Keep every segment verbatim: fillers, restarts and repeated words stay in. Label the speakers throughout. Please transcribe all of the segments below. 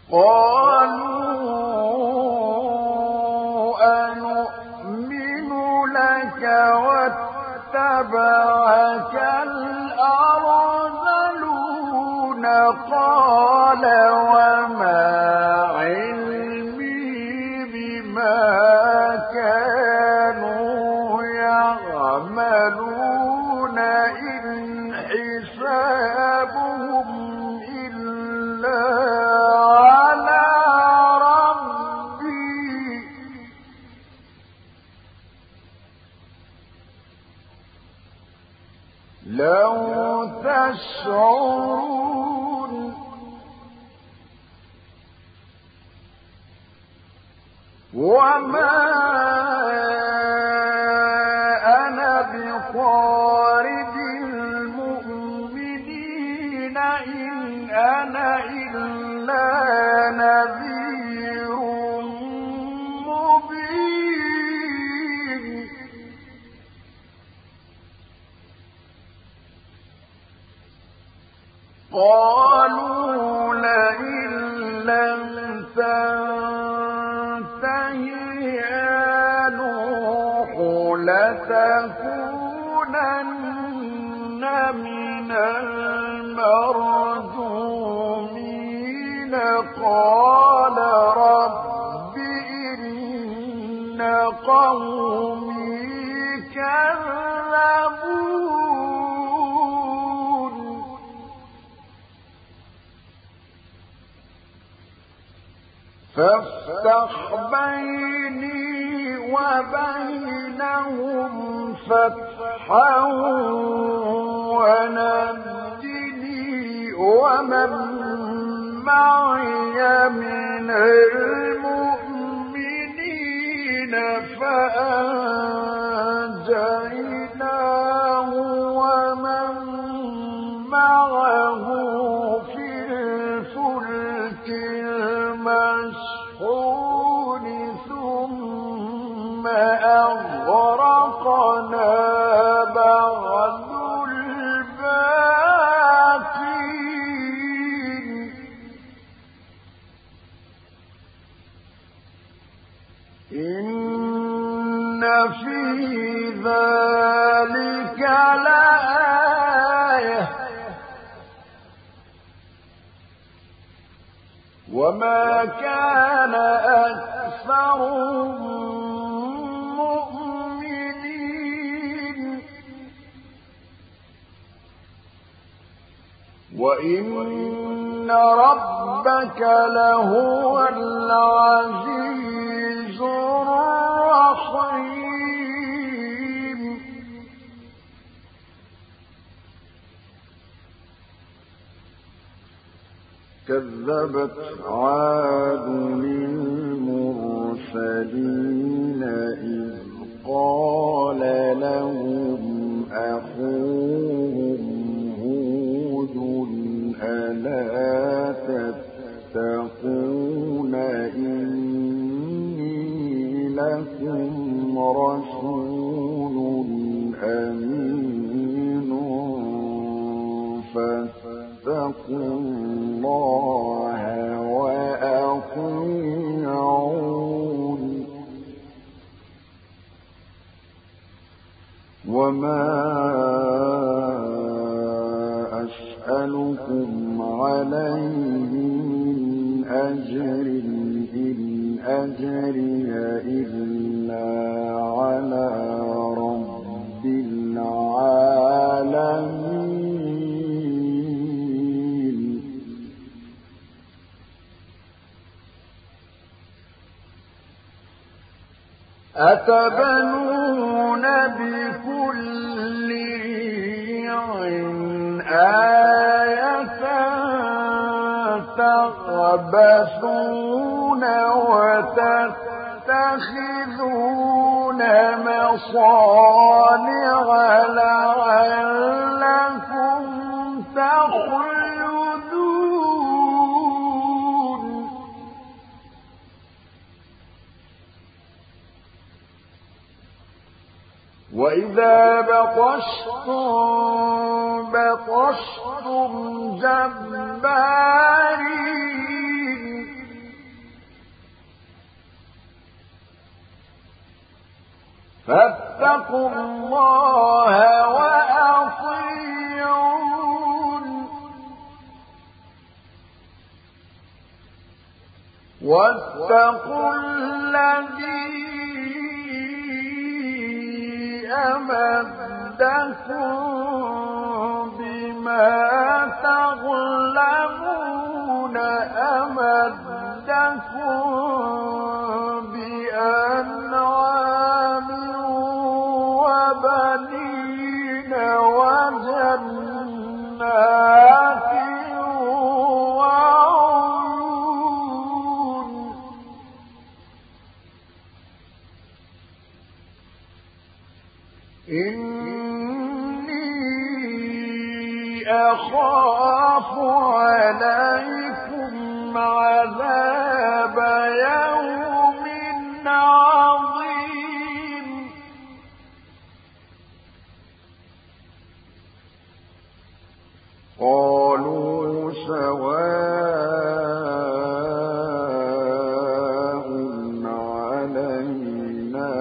Speaker 1: قالوا أنؤمن لك واتبعك الأرذلون قال وما علمي بما كانوا يعملون إن حسابهم إلا على ربي لو تشعرون وما أنا بطارد المؤمنين إن أنا إلا نذير مبين قالوا لئن لم تنته يا نوح لتكونن من المرجومين قال رب إن قومي كذبون فافتح بيني وبينهم فتحا ونجني ومن معي من المؤمنين فأنجيناه ومن معه في الفلك المشحون ثم أغرقنا بعد الباقين إن في ذلك لآية وما كان أكثرهم مؤمنين وإن ربك لهو العزيز الرحيم كذبت عاد للمرسلين إذ قال لهم أخوهم هود ألا تتقون إني لكم رسول أمين فاتقوا الله وأطيعون وما أسألكم عليه من أجر إن أجري إلا على رب العالمين أتبنون بكل ريع آية تخبثون وتتخذون مصانع لعلكم تخلدون وإذا بطشتم بطشتم جبارين فاتقوا الله وأطيعون واتقوا الذي أمدكم بما تغلبون أمدكم بأنعام وبنين وجنات وعيون إني أخاف عليكم عذاب يوم عظيم قالوا سواء علينا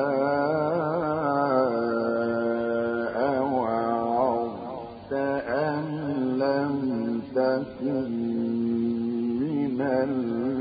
Speaker 1: أوعظت أم لم تكن من